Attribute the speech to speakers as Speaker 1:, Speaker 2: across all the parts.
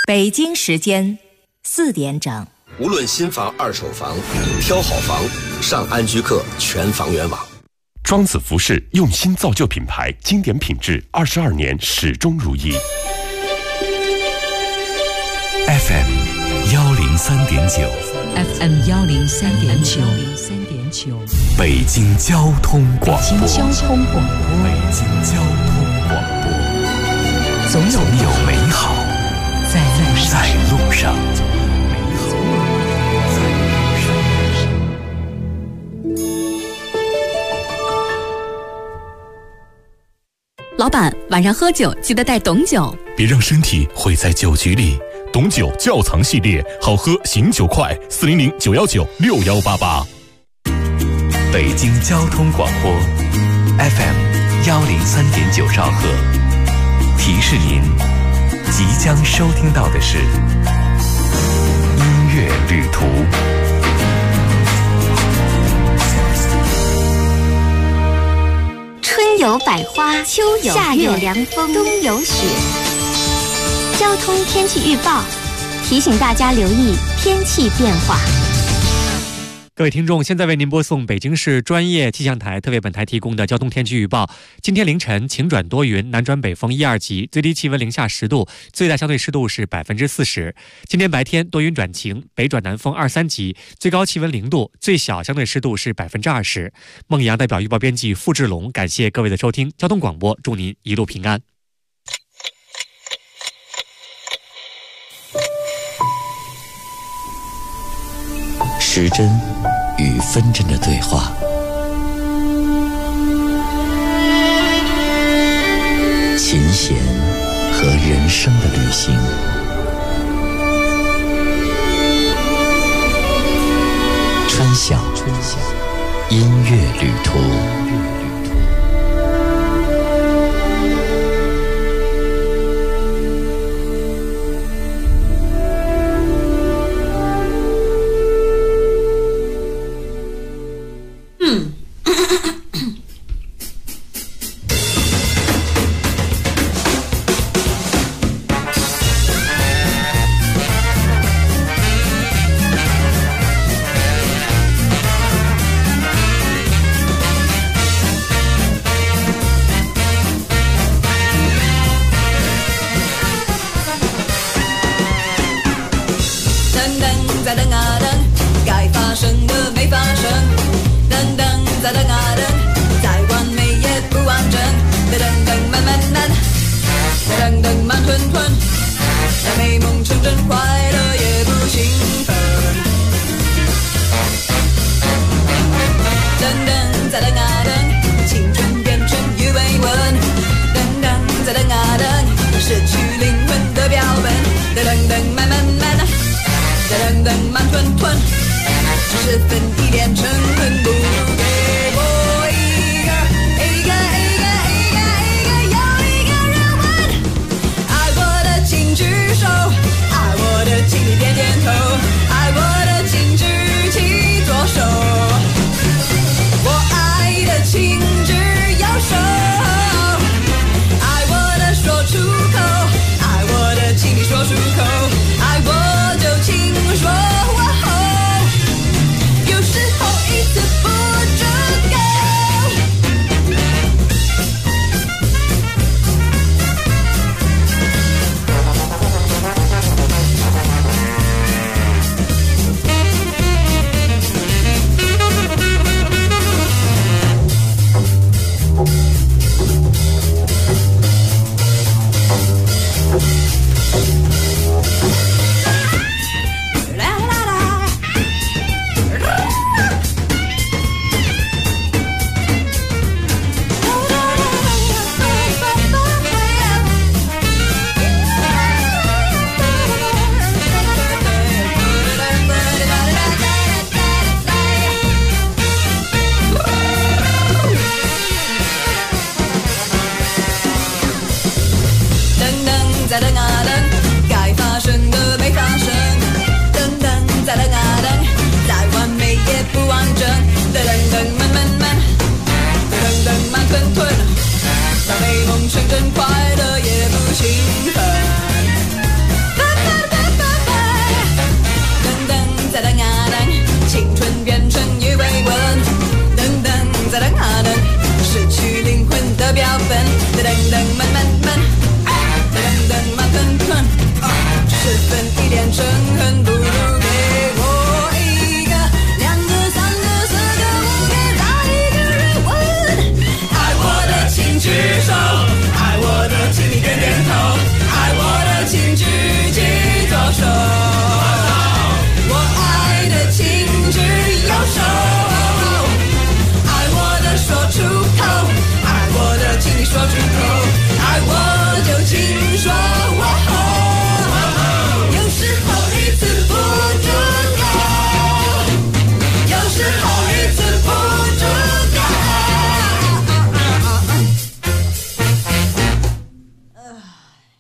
Speaker 1: 北京时间4点整。
Speaker 2: 无论新房、二手房，挑好房，上安居客全房源网。
Speaker 3: 庄子服饰用心造就品牌，经典品质，22年始终如一。
Speaker 4: FM 103.9
Speaker 5: FM 103.9
Speaker 4: 北京交通广播。
Speaker 5: 北京交通广播。
Speaker 4: 北京交通广播。总有美好在路上。
Speaker 6: 老板，晚上喝酒记得带董酒，
Speaker 7: 别让身体毁在酒局里。董酒窖藏系列，好喝醒酒快，400-919-6188。
Speaker 4: 北京交通广播 FM 103.9兆赫，提示您即将收听到的是音乐旅途。
Speaker 8: 春有百花，秋有夏有凉风，冬有雪。交通天气预报提醒大家留意天气变化。
Speaker 9: 各位听众，现在为您播送北京市专业气象台特别本台提供的交通天气预报。今天凌晨晴转多云，南转北风1、2级，最低气温零下10度，最大相对湿度是40%。今天白天多云转晴，北转南风2、3级，最高气温0度，最小相对湿度是20%。孟阳代表预报编辑付志龙，感谢各位的收听，交通广播祝您一路平安。
Speaker 4: 时针与分针的对话，琴弦和人生的旅行，春晓音乐旅途。
Speaker 10: 有时候一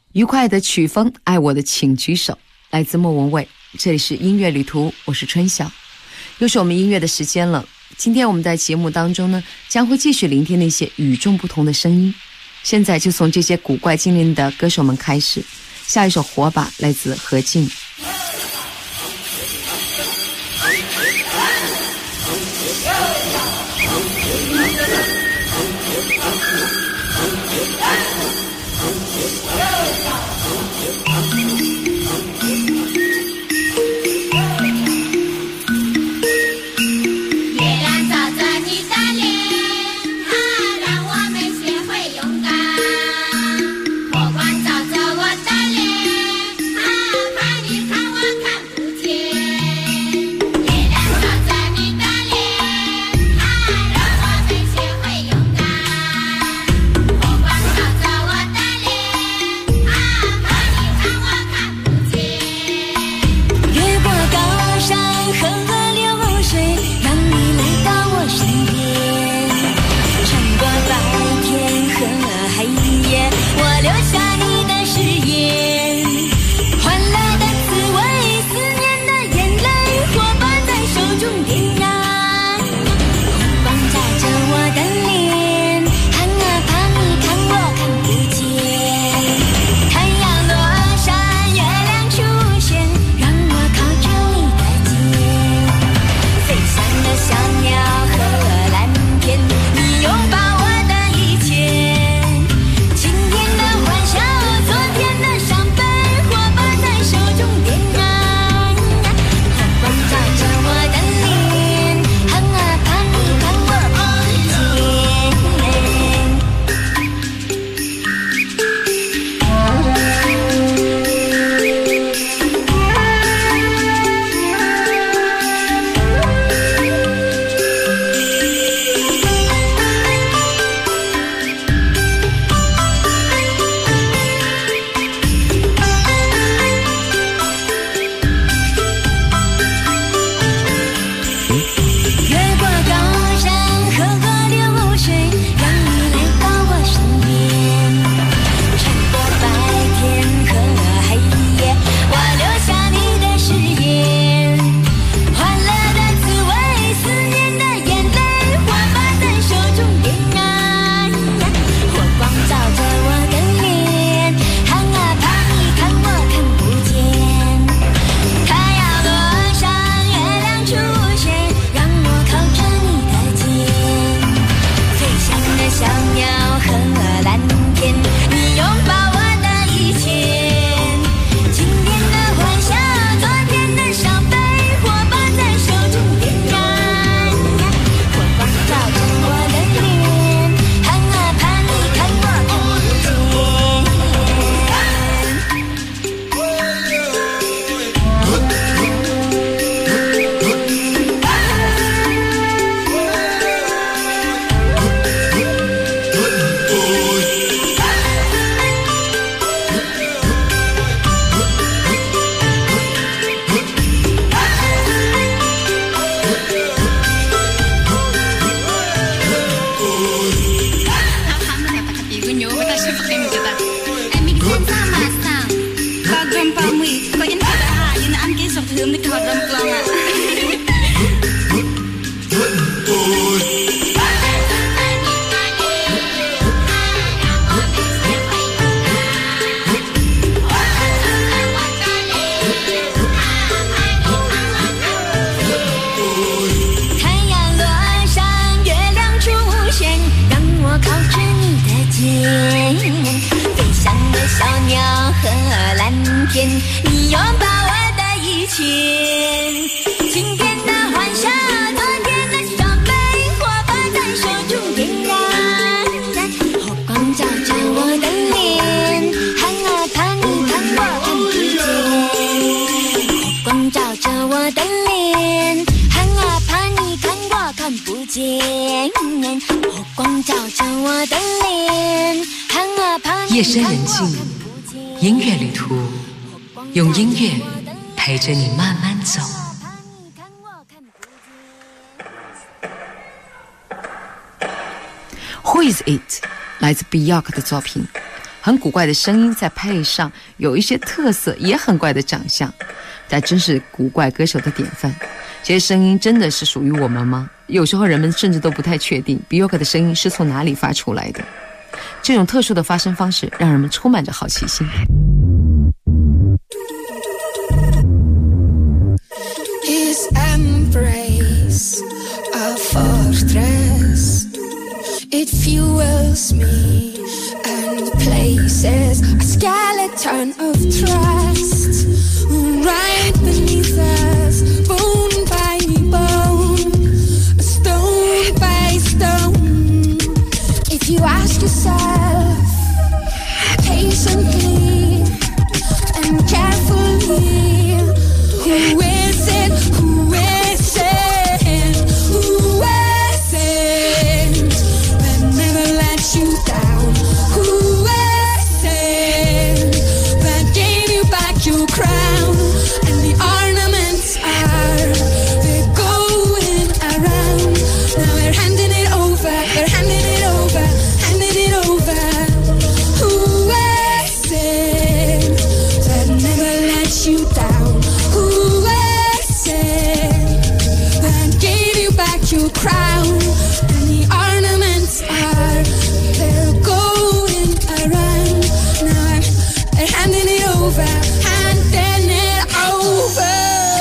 Speaker 10: 愉快的曲风，爱我的请举手，来自莫文蔚。这里是音乐旅途，我是春晓，又是我们音乐的时间了。今天我们在节目当中呢，将会继续聆听那些与众不同的声音。现在就从这些古怪精灵的歌手们开始，下一首火把来自何静。夜深人静，音乐旅途，用音乐陪着你慢慢走。Who is it？ 来自 Björk 的作品很古怪的声音，再配上有一些特色也很怪的长相，但真是古怪歌手的典范。这些声音真的是属于我们吗？有时候人们甚至都不太确定 Björk 的声音是从哪里发出来的。这种特殊的发声方式让人们充满着好奇心。
Speaker 11: His embrace, a fortress, it fuels me and places a skeleton of trust right beneath us, bone by bone, stone by stone. If you ask yourself patiently and carefully, who is it? Who is it? Who is it that never let you down? Who is it that gave you back your crown? And the ornaments are, they're going around. Now we're handing it over, we're handing it over, handing it over. Who is it that never let you down? Who is it that gave you back your crown? And the ornaments are, they're going around. Now they're handing it over, handing it over.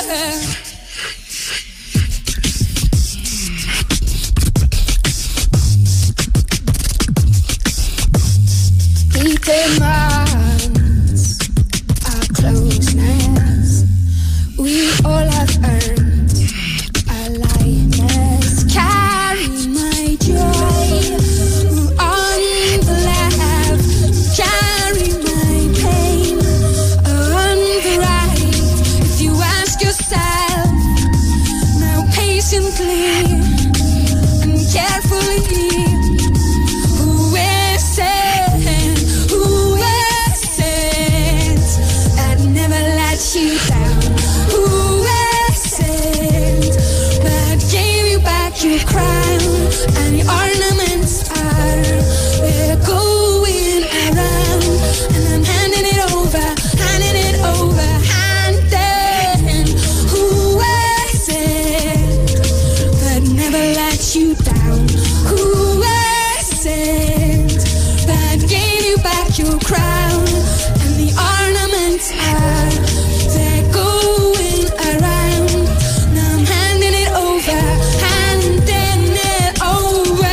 Speaker 11: He demands our closeness. We all have earned a lightness. Carry my joy on the left, carry my pain on the right. If you ask yourself now patiently and carefully, who is it? Who is it that never let you down? Who is it that gave you back your crown? And the ornaments are, they're going around. And I'm handing it over, handing it over, handing. Who is it that never let you down? Who is it that gave you back your crown? And the ornaments are, they're going around. Now I'm handing it over, handing it over.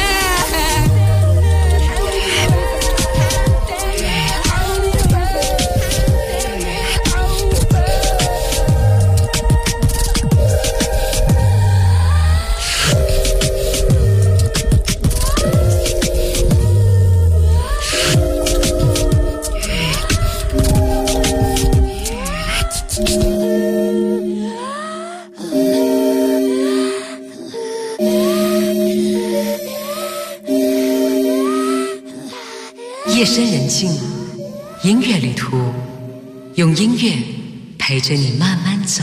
Speaker 5: 夜深人静，音乐旅途，用音乐陪着你慢慢走。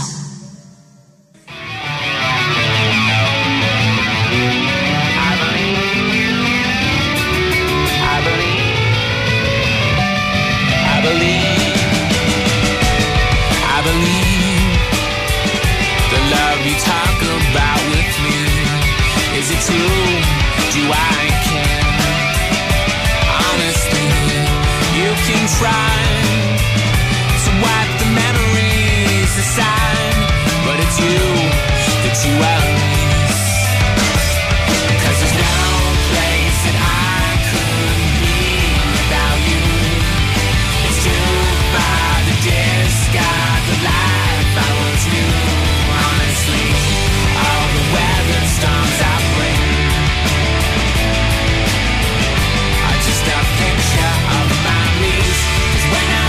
Speaker 11: When I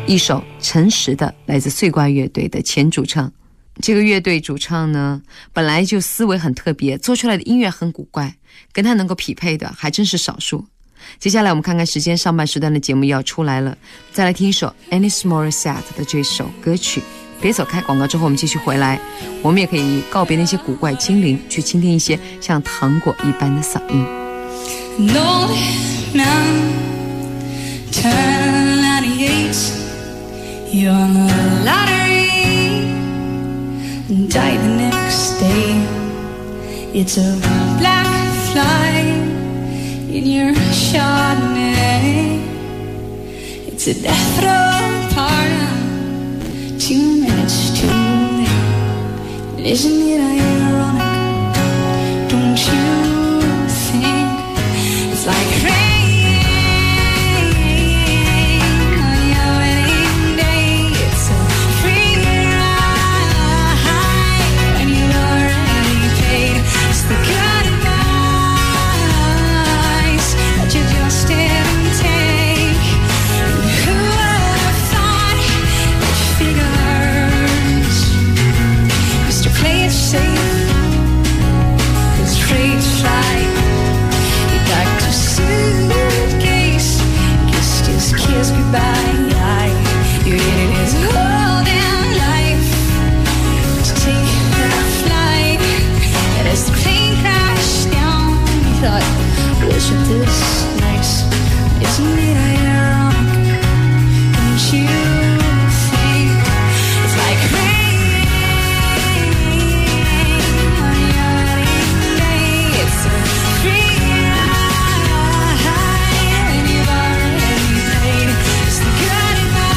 Speaker 10: 一首诚实的，来自碎瓜乐队的前主唱。这个乐队主唱呢，本来就思维很特别，做出来的音乐很古怪，跟他能够匹配的还真是少数。接下来我们看看时间，上半时段的节目要出来了，再来听一首 Alanis Morissette 的这首歌曲。别走开，广告之后我们继续回来。我们也可以告别那些古怪精灵，去倾听一些像糖果一般的嗓音。
Speaker 11: No, no, turn 98, you won the lottery, died the next day. It's a black fly in your Chardonnay. It's a death row pardon, 2 minutes too late. Isn't it ironic? Don't you think it's like rain on your wedding day? It's a free ride when you already paid. It's the good advice that you just didn't take. Who would have thought that figures used to play it safe, 'cause trade flight, he packed a suitcase, kissed his kiss goodbye. You hated his whole damn life to take that flight, and as the plane crashed down, he thought, wasn't this nice? Isn't it ironic? Don't you think it's like rain on your wedding day? It's a free ride and you've already paid. It's the good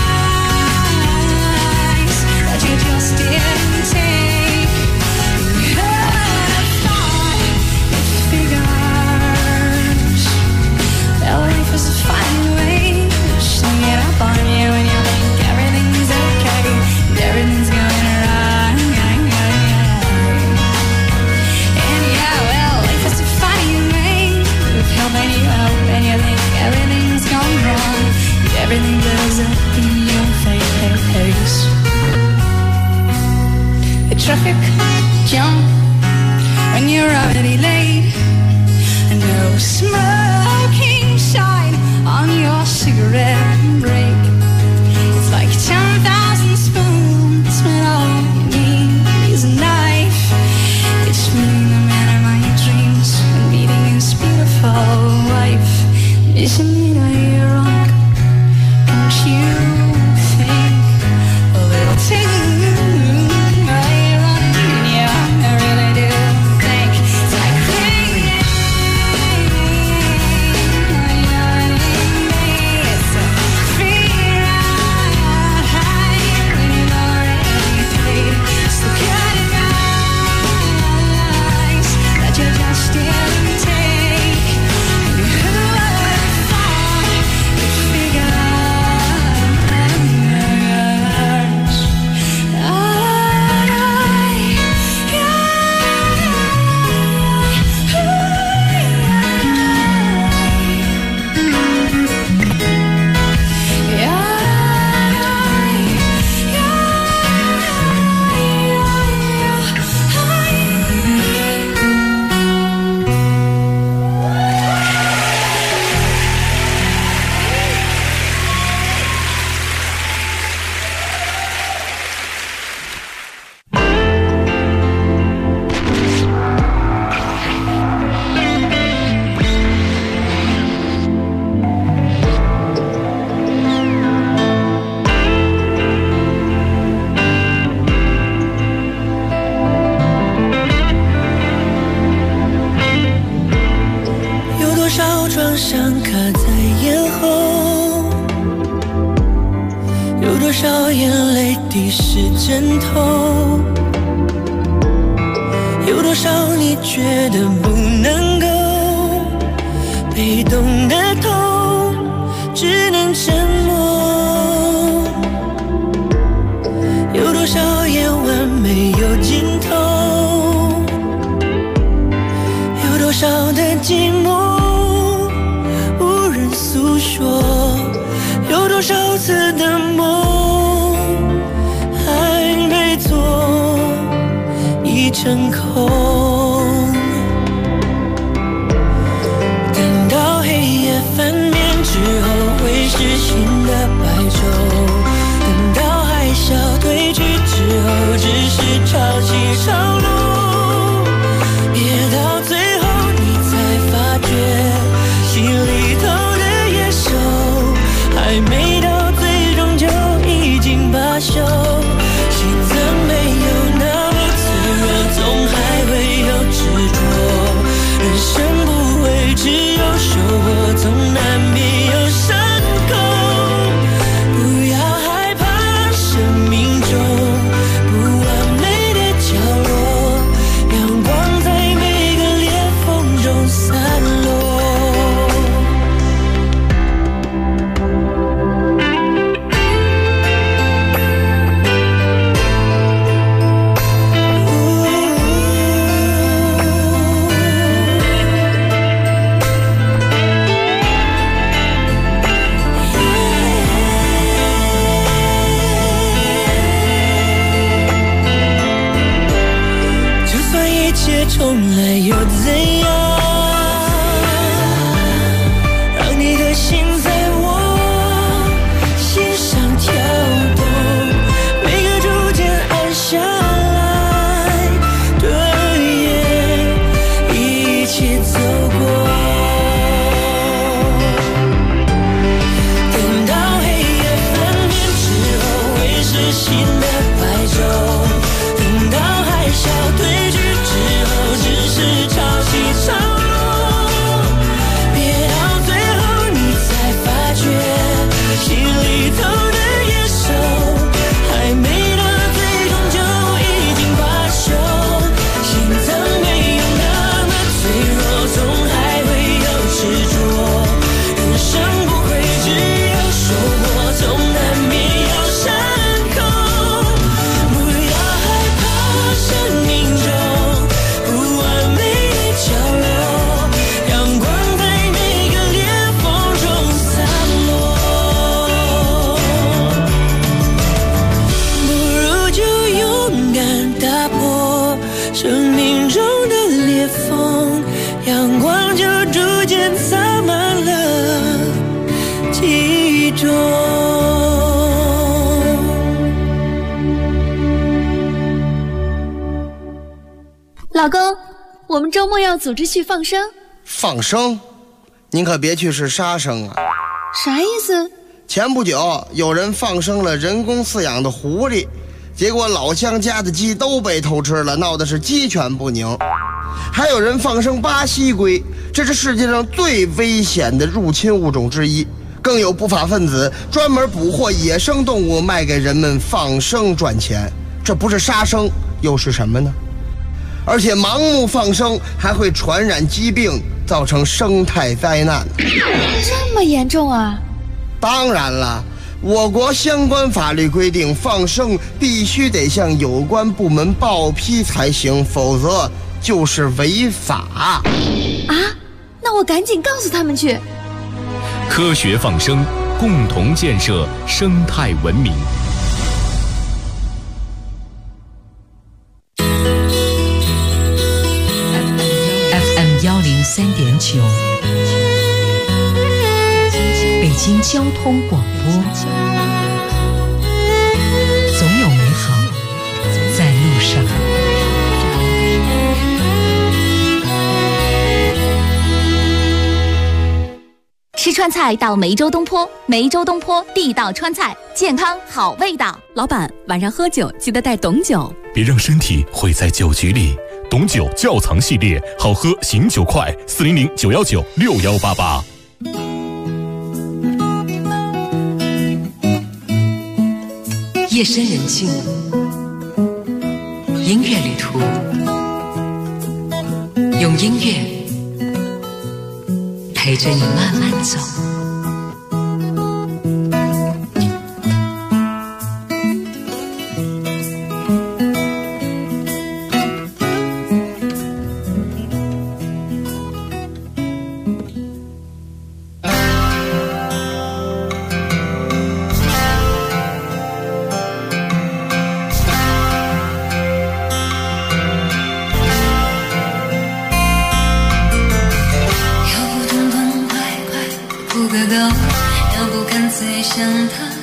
Speaker 11: advice that you just didn't take. Who would have thought it figures? Well, life is a fine way to sneak it up on you when you think everything's okay and everything's going right. And yeah, well, life is a funny way of helping you out when you think everything's gone wrong and everything blows up in your face. The traffic jam when you're already late, and no smoking sign on your cigarette break. It's like 10,000 spoons, but all you need is a knife. It's meeting the man of my dreams and meeting his beautiful wife. Isn't it ironic? Don't you think a little too ironic? Yeah, I really do think it's like rain on your wedding day. It's a free ride when you've already paid. It's the good advice that you just didn't take. And who would have thought it figures?
Speaker 12: 有多少次的梦成空。等到黑夜翻面之后，会是新的白昼。等到海啸退去之后，只是潮起潮落。别到最后你才发觉，心里头的野兽还没到最终就已经罢休。心脏没有那么脆弱，总还会有执着。人生不会只有收获，总难免有伤口。不要害怕生命中不完美的角落，阳光在每个裂缝中散落。重来又怎样？让你的心在我心上跳动，每个逐渐暗下来的夜，一起走过。等到黑夜翻面之后，会是新的白昼。等到海啸退去之后，只是潮起潮落。别到最后你才发觉，心里头的野兽还没到最终就已经罢休。心脏没有那么脆弱，总还会有执着。人生不会只有收获，总难免有伤口。不要害怕生命中不完美的角落，阳光在每个裂缝中散落。不如就勇敢打破生命中的裂缝，阳光就逐渐洒满了记忆中。
Speaker 8: 老公，我们周末要组织去放生。
Speaker 13: 放生？您可别去是杀生啊！
Speaker 8: 啥意思？
Speaker 13: 前不久有人放生了人工饲养的狐狸，结果老乡家的鸡都被偷吃了，闹得是鸡犬不宁。还有人放生巴西龟，这是世界上最危险的入侵物种之一。更有不法分子专门捕获野生动物卖给人们放生赚钱，这不是杀生又是什么呢？而且盲目放生还会传染疾病，造成生态灾难。
Speaker 8: 这么严重啊？
Speaker 13: 当然了，我国相关法律规定，放生必须得向有关部门报批才行，否则就是违法。
Speaker 8: 啊？那我赶紧告诉他们去。
Speaker 7: 科学放生，共同建设生态文明。
Speaker 5: FM103.9，北京交通广播，总有美好在路上。
Speaker 1: 吃川菜到梅州东坡，梅州东坡地道川菜，健康好味道。
Speaker 6: 老板，晚上喝酒记得带董酒，
Speaker 7: 别让身体毁在酒局里。董酒窖藏系列，好喝醒酒快，400-919-6188。
Speaker 5: 夜深人静，音乐旅途，用音乐陪着你慢慢走。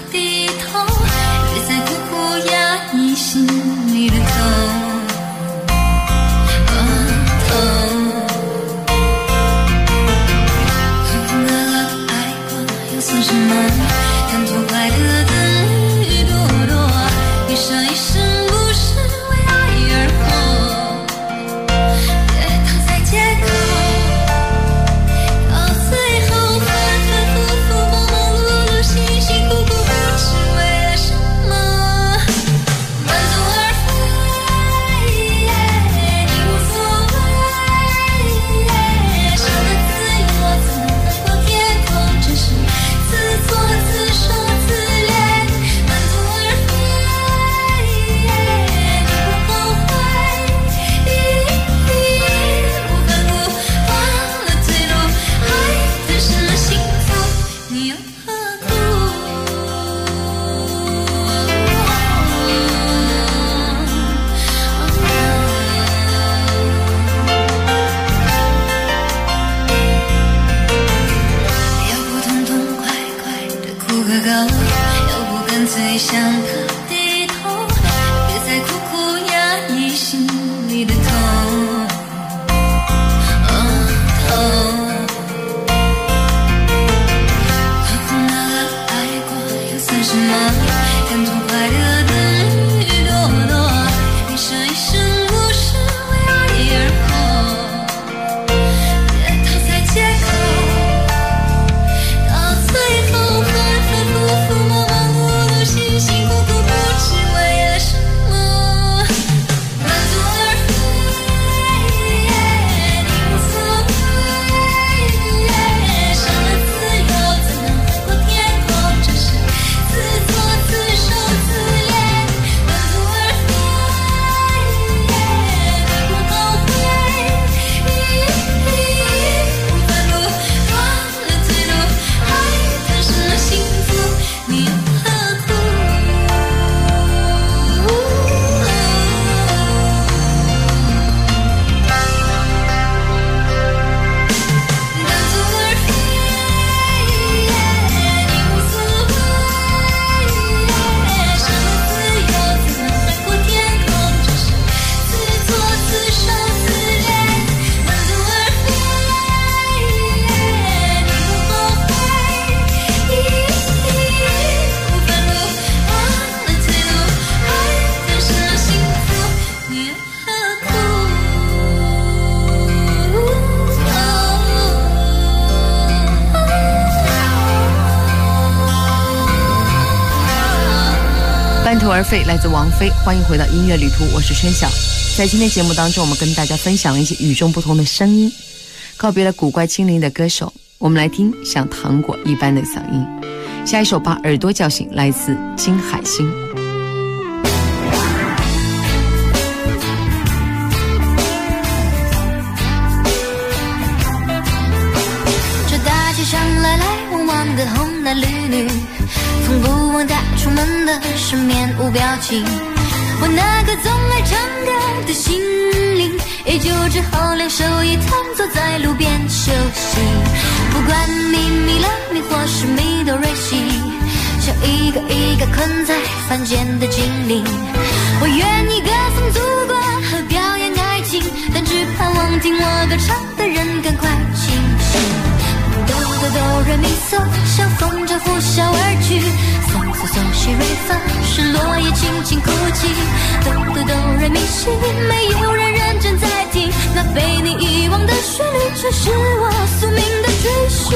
Speaker 11: 低头，别再苦苦压抑心里的痛。算什么？贪图快乐的绿朵朵，一生一世不是为爱而活，别躺在街口，到最后反反复复忙忙碌碌辛辛苦苦不知为了什么，满足而飞，你无所谓，生的自由怎能能够天空，真是自作自受自怜，满足而飞，你不后悔，不反复忘了退路，爱诞生了幸福，你又何苦？要不痛痛快快的哭个够，要不干脆向他低头，别再苦苦压抑心里的痛。爱过又算什么？贪图快乐的绿朵朵，一生一世不是为爱而活，别躺在街口，到最后反反复复忙忙碌碌辛辛苦苦不知为了什么，满足而飞，你无所谓，伤了自由怎能海阔天空，真是自作自受自怜，满足而飞，你不后悔，不反复忘了退路，爱诞生了幸福，你又何苦？满足而飞，你无所谓，伤了自由怎能海阔天空，真是自作自受自怜，满足而飞，你不后悔，不反复忘了退路，爱诞生了幸福，你又何苦？
Speaker 10: 半途而废来自王菲，欢迎回到音乐旅途，我是春晓。在今天节目当中，我们跟大家分享了一些与众不同的声音，告别了古怪清灵的歌手，我们来听像糖果一般的嗓音。下一首把耳朵叫醒，来自金海心。
Speaker 11: 这大街上来来往往的红男绿女，从不忘带出门的是面无表情。我那个总爱唱歌的心灵，也就只好两手一摊坐在路边休息。不管你迷了迷或是迷得瑞西，像一个一个困在凡间的精灵。我愿意歌颂祖国和表演爱情，但只盼望听我歌唱的人赶快清醒。哆哆哆瑞咪嗦，像风筝呼啸而去。嗦嗦嗦西瑞发，是落叶轻轻哭泣。哆哆哆瑞咪西，没有人认真在听，那被你遗忘的旋律，却是我宿命的追寻。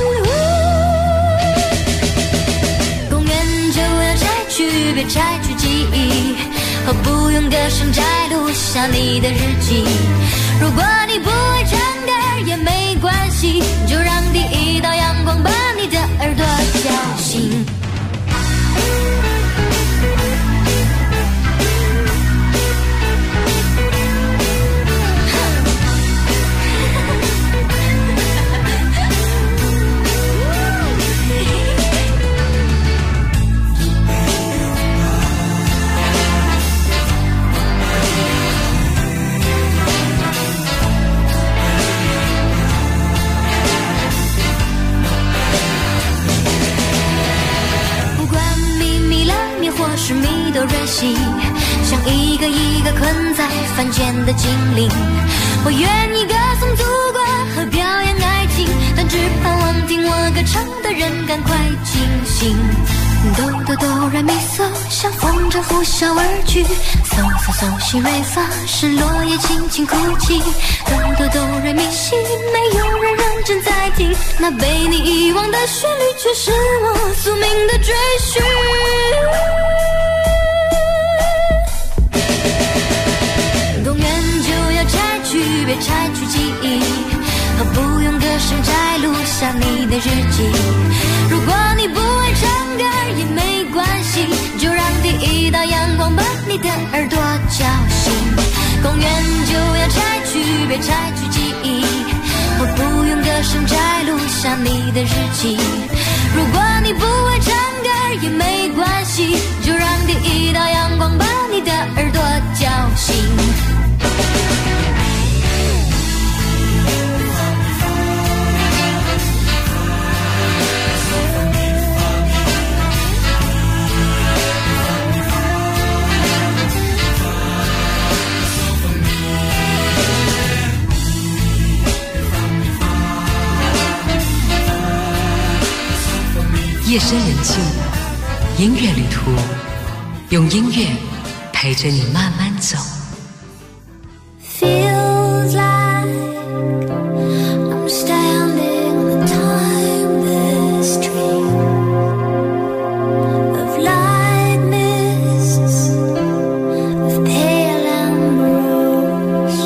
Speaker 11: 公园就要拆去，别拆去记忆，和不用歌声摘录下你的日记。如果你不会唱歌也没关系，就让第一道阳光把你的耳朵叫醒。
Speaker 14: 痴迷的任性，像一个一个困在凡间的精灵。我愿意歌颂祖国和表演爱情，但只盼望听我歌唱的人赶快清醒。哆哆哆来咪嗦，像风筝呼啸而去，嗦嗦嗦西瑞发，是落叶轻轻哭泣。哆哆哆来咪西，没有人认真在听，那被你遗忘的旋律，却是我宿命的追寻。公园就要拆去，别拆去记忆，和不用歌声摘录下你的日记。如果你不会唱歌也没关系，就让第一道阳光把你的耳朵叫醒。公园就要拆去，别拆去记忆，和不用歌声摘录下你的日记。如果你不会唱歌也没关系，就让第一道阳光把你的耳朵叫醒。
Speaker 5: 夜深人静，音乐旅途，用音乐陪着你慢慢走。
Speaker 14: Feels like I'm standing in a timeless dream of light mists, of pale ambrose.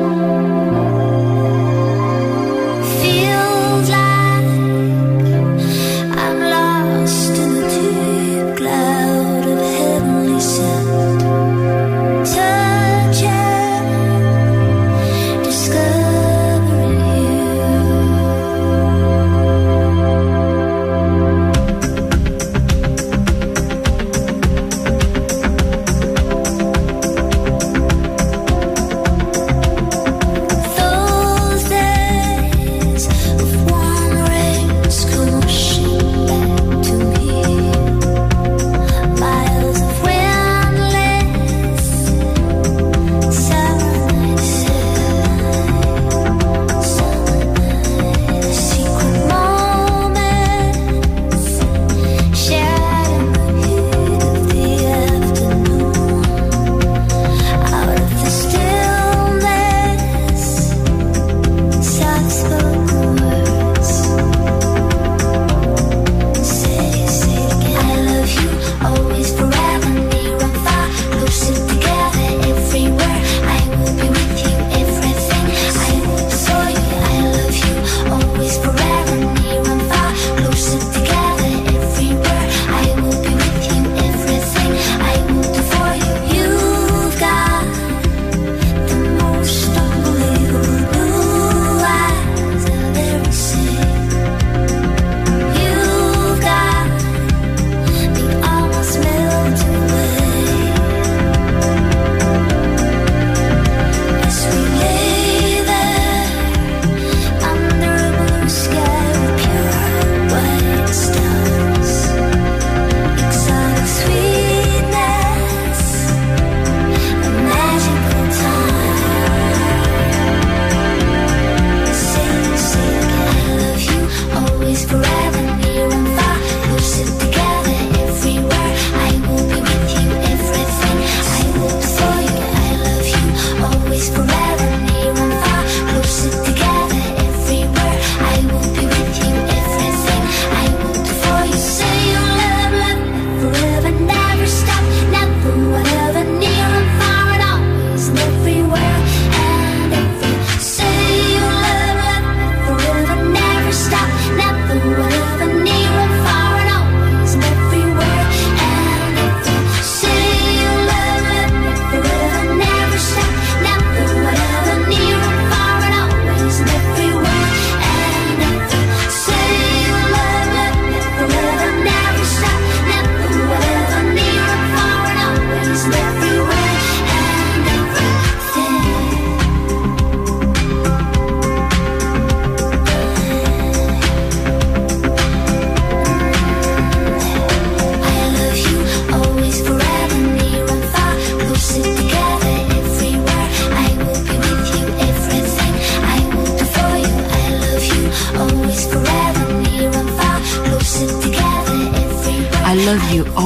Speaker 14: Feels like I'm lost in the deep cloud of heavenly scent. Touching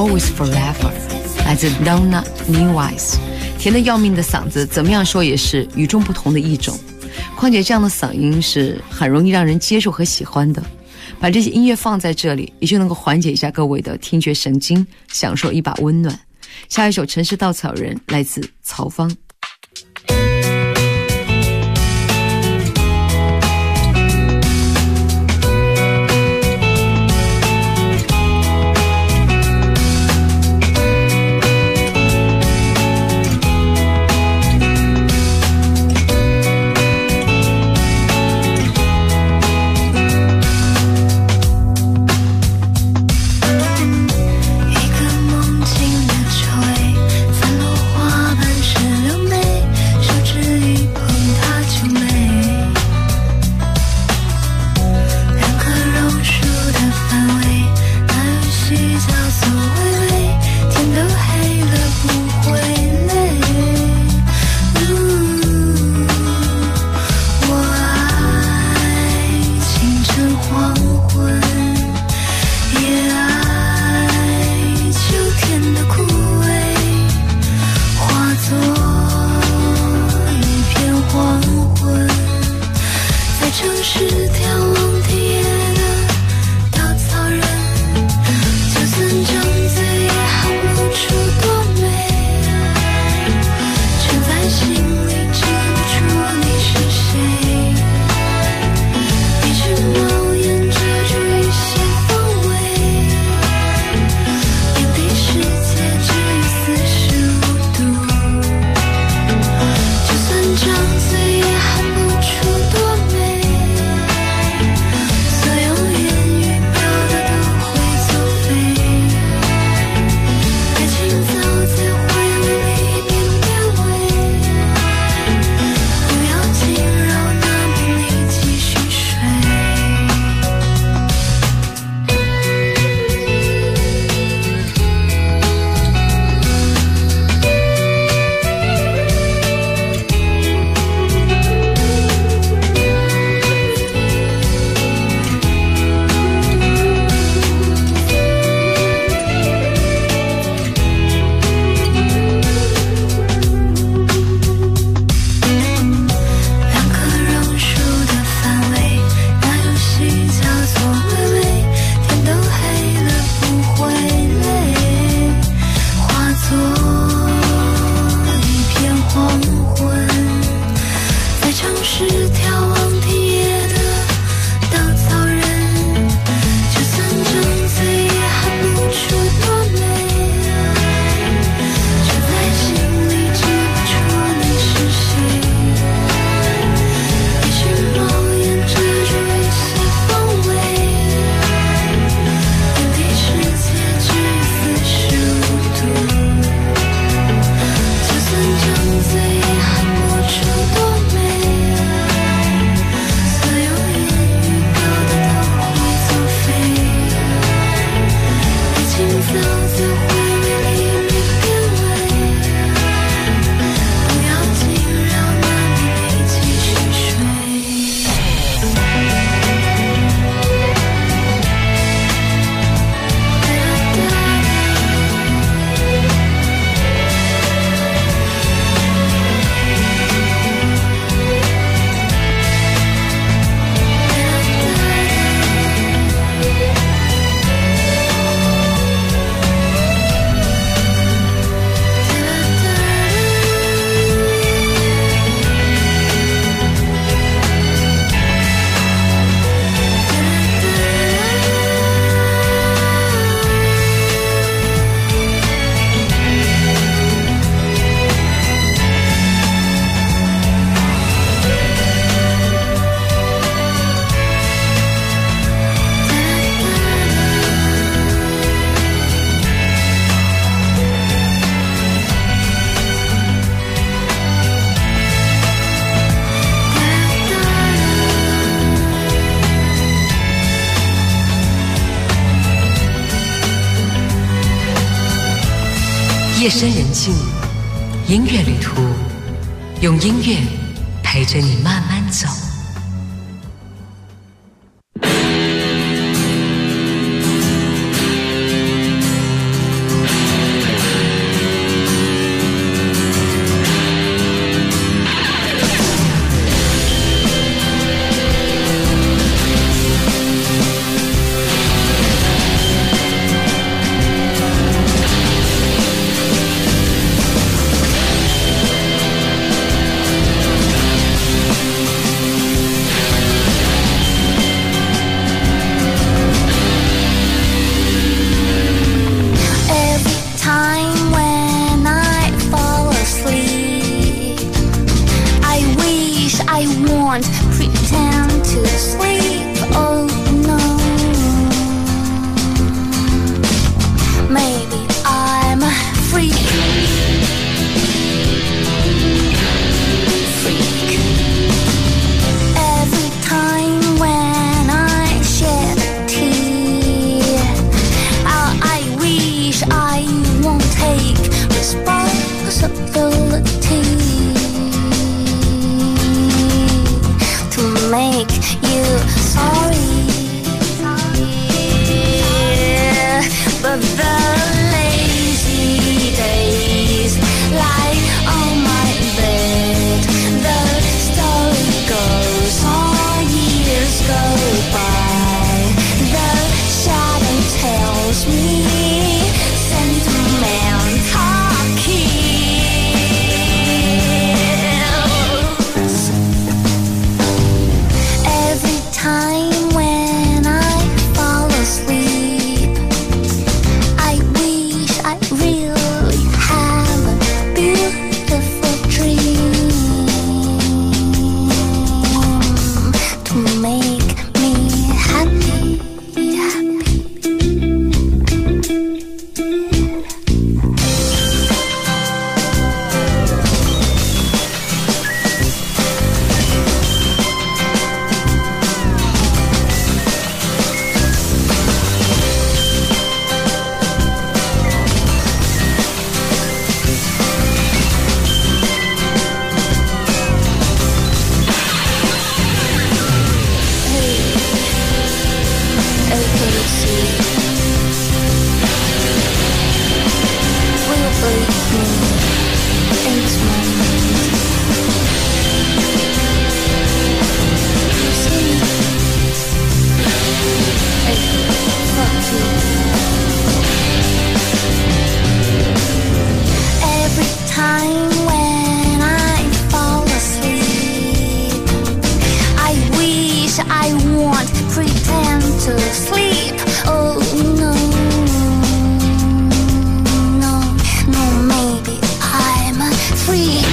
Speaker 10: Always Forever， 来自 Donna Newise。 甜得要命的嗓子，怎么样说也是与众不同的一种。况且这样的嗓音是很容易让人接受和喜欢的。把这些音乐放在这里，也就能够缓解一下各位的听觉神经，享受一把温暖。下一首《城市稻草人》来自曹芳。
Speaker 5: 夜深人静，音乐旅途，用音乐陪着你慢慢走。
Speaker 14: won't pretend to sleep. Oh no, maybe I'm a freak. Every time when I shed a tear, I wish I won't take responsibility to make you sorry. But the lazy days lie on my bed. The story goes on, years go by. The shadow tells me sentimental kills. Every time when I fall asleep, I wish I really have a beautiful dream to make me happy, happy. Every time when I fall asleep, I wish I won't pretend to sleep. Oh no, no, no, maybe I'm a freak.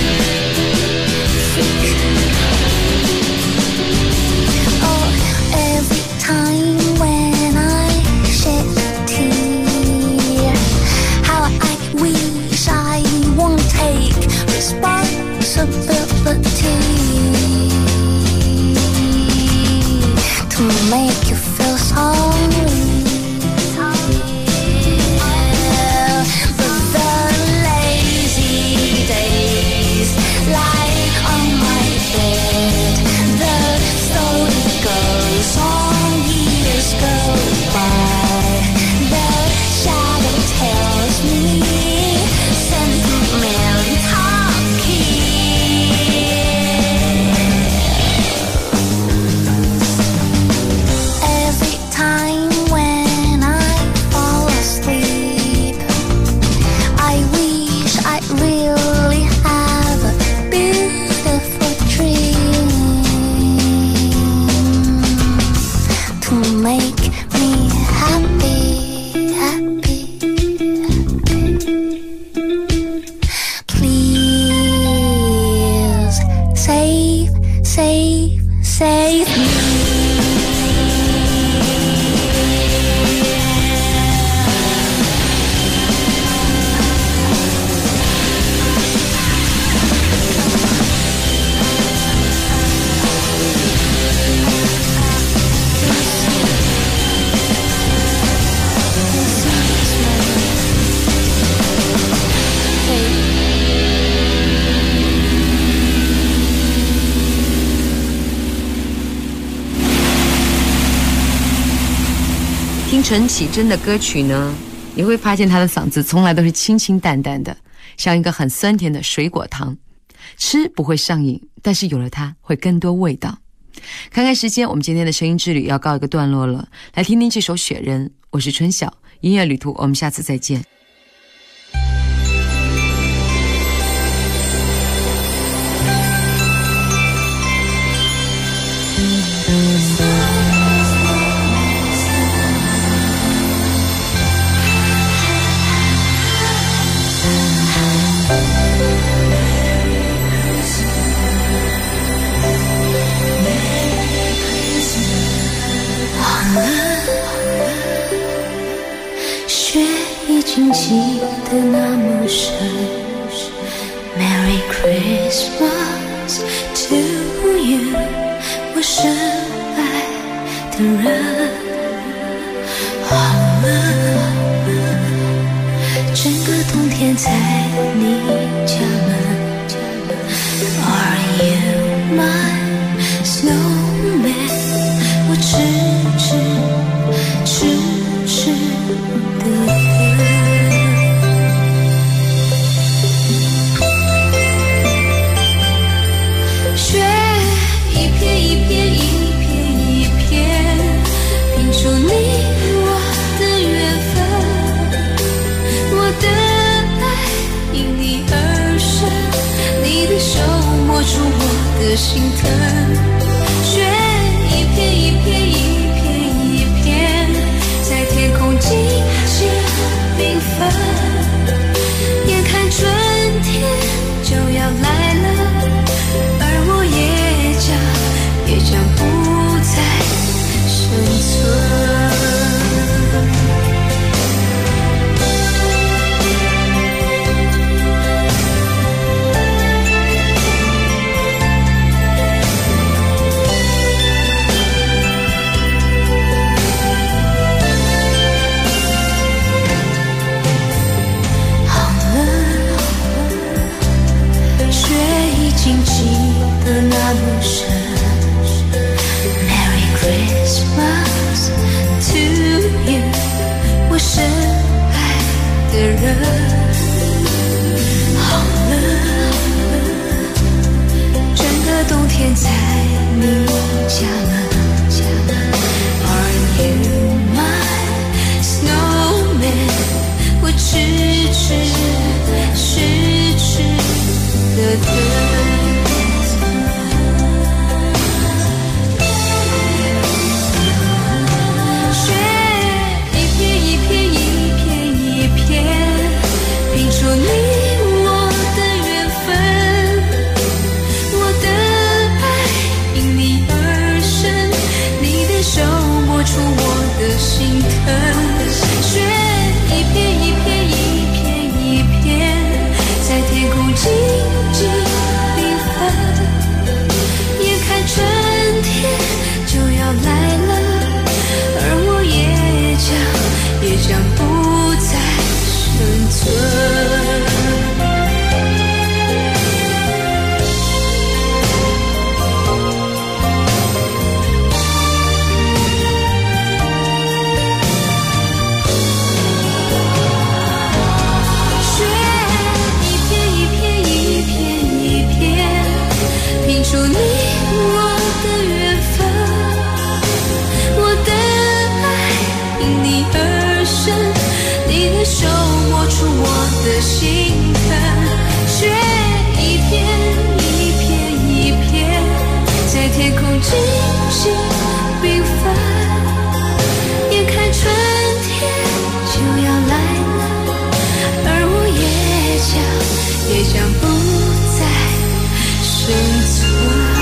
Speaker 14: Oh, every time when I shed a tear, how I wish I won't take responsibility to make you feel sorry. But the lazy days lie on my bed. The story goes on, years go by. The shadow tells me sentimental kills. Every time when I fall asleep, I wish I really have a beautiful dream to make me happy, happy, happy. Please save, save, save me.
Speaker 10: 听陈绮贞的歌曲呢，你会发现她的嗓子从来都是清清淡淡的，像一个很酸甜的水果糖，吃不会上瘾，但是有了它会更多味道。看看时间，我们今天的声音之旅要告一个段落了，来听听这首《雪人》，我是春晓，音乐旅途，我们下次再见。
Speaker 14: 记得那么深。Merry Christmas to you， 我深爱的人。好了，整个冬天在你家门。Are you my snowman？ 我痴痴的雪，一片一片一片一片，拼出你我的缘分。我的爱因你而生，你的手摸出我的心疼。雪一片一片一片一片，在天空静静缤纷。眼看春天就要来了，而我也将不再生存。那么深 Merry Christmas to you， 我深爱的人。好了，整个冬天在你家门。Are you my snowman？ 我痴的等。将不再生存。雪一片一片一片一片，拼出你我的缘分。我的爱因你而生，你的手摸出我的心疼。雪一片一片一片，在天空静静缤纷。眼看春天就要来了，而我也将不再生存。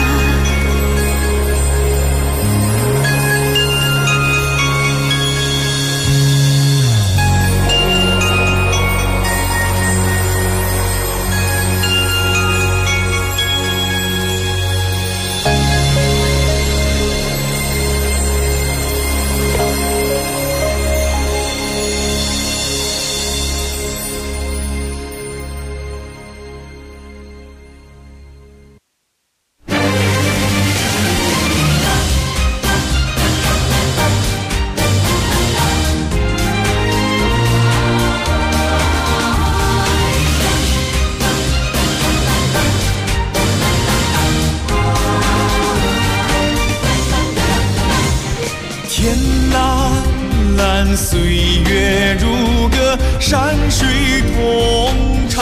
Speaker 15: 岁月如歌，山水同唱。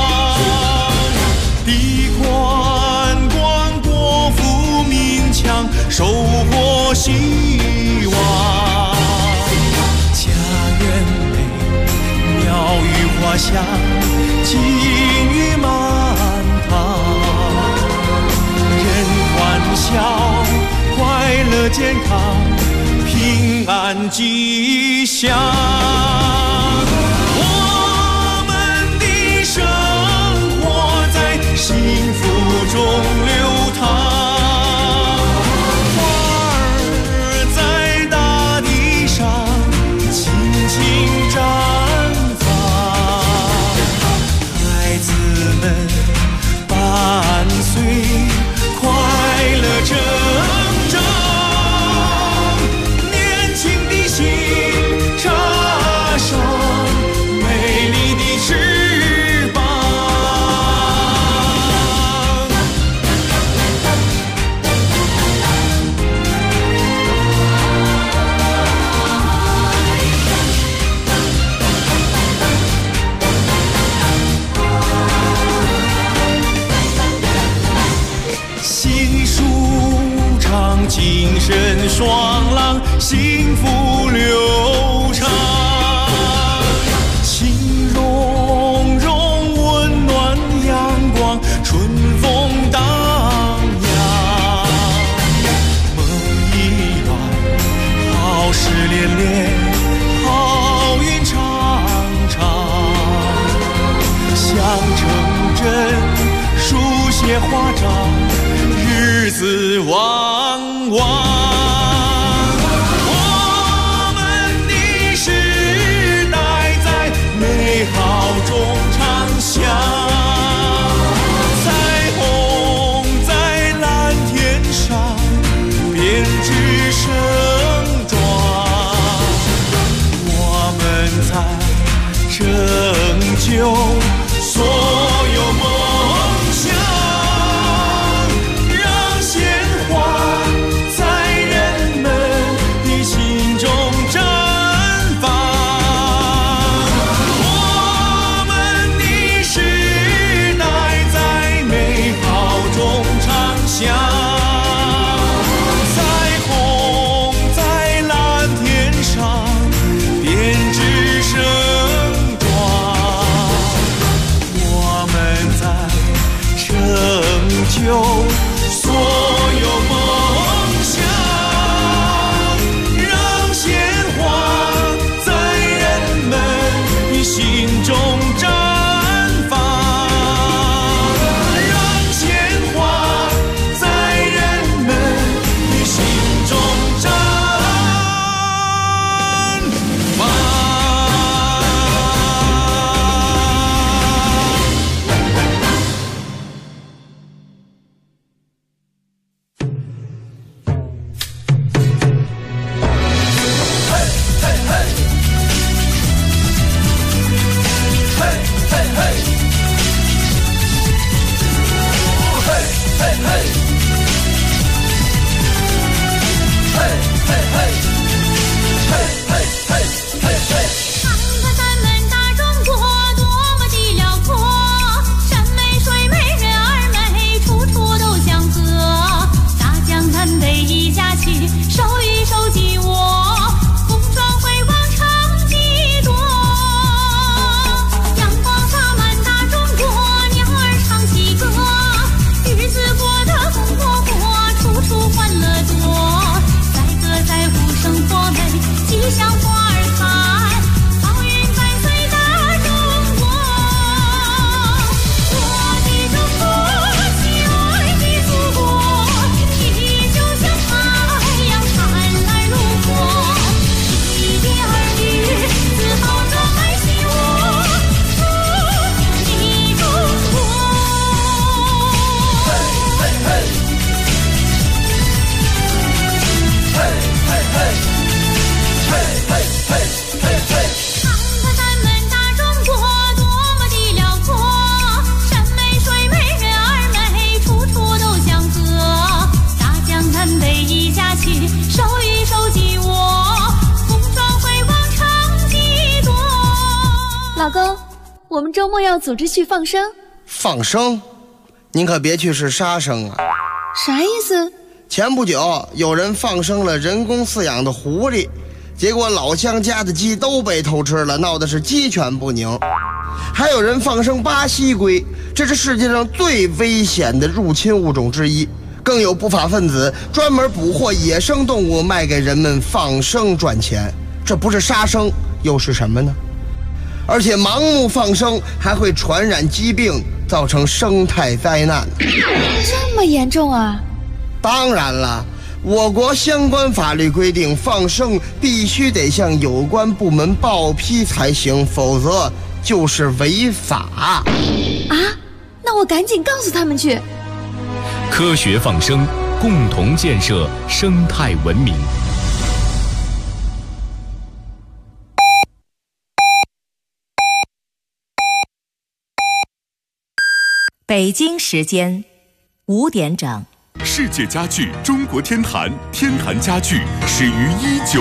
Speaker 15: 地宽广，国富民强，收获希望。家园美，鸟语花香，金玉满堂。人欢笑，快乐健康。平安吉祥，我阵爽朗，幸福流畅。情融融，温暖阳光，春风荡漾。梦一段，好事连连，好运常常。想成真，书写华章，日子旺旺。我们的时代在美好中长响，彩虹在蓝天上编织盛装，我们在拯救所有梦想，让鲜花在人们的心中绽放。我们的时代在美好中长响，彩虹在蓝天上编织盛装，我们在拯救所有梦想，让鲜花在人们的心中绽放，让鲜花在人们的心中绽放。
Speaker 1: 老公，我们周末要组织去放生。
Speaker 13: 放生？您可别去是杀生啊！
Speaker 1: 啥意思？
Speaker 13: 前不久有人放生了人工饲养的狐狸，结果老乡家的鸡都被偷吃了，闹得是鸡犬不宁。还有人放生巴西龟，这是世界上最危险的入侵物种之一。更有不法分子专门捕获野生动物卖给人们放生赚钱，这不是杀生又是什么呢？而且盲目放生还会传染疾病，造成生态灾难。
Speaker 1: 这么严重啊？
Speaker 13: 当然了，我国相关法律规定，放生必须得向有关部门报批才行，否则就是违法。
Speaker 1: 啊？那我赶紧告诉他们去。
Speaker 7: 科学放生，共同建设生态文明。
Speaker 16: 北京时间5点整。
Speaker 3: 世界家具中国天坛，天坛家具始于19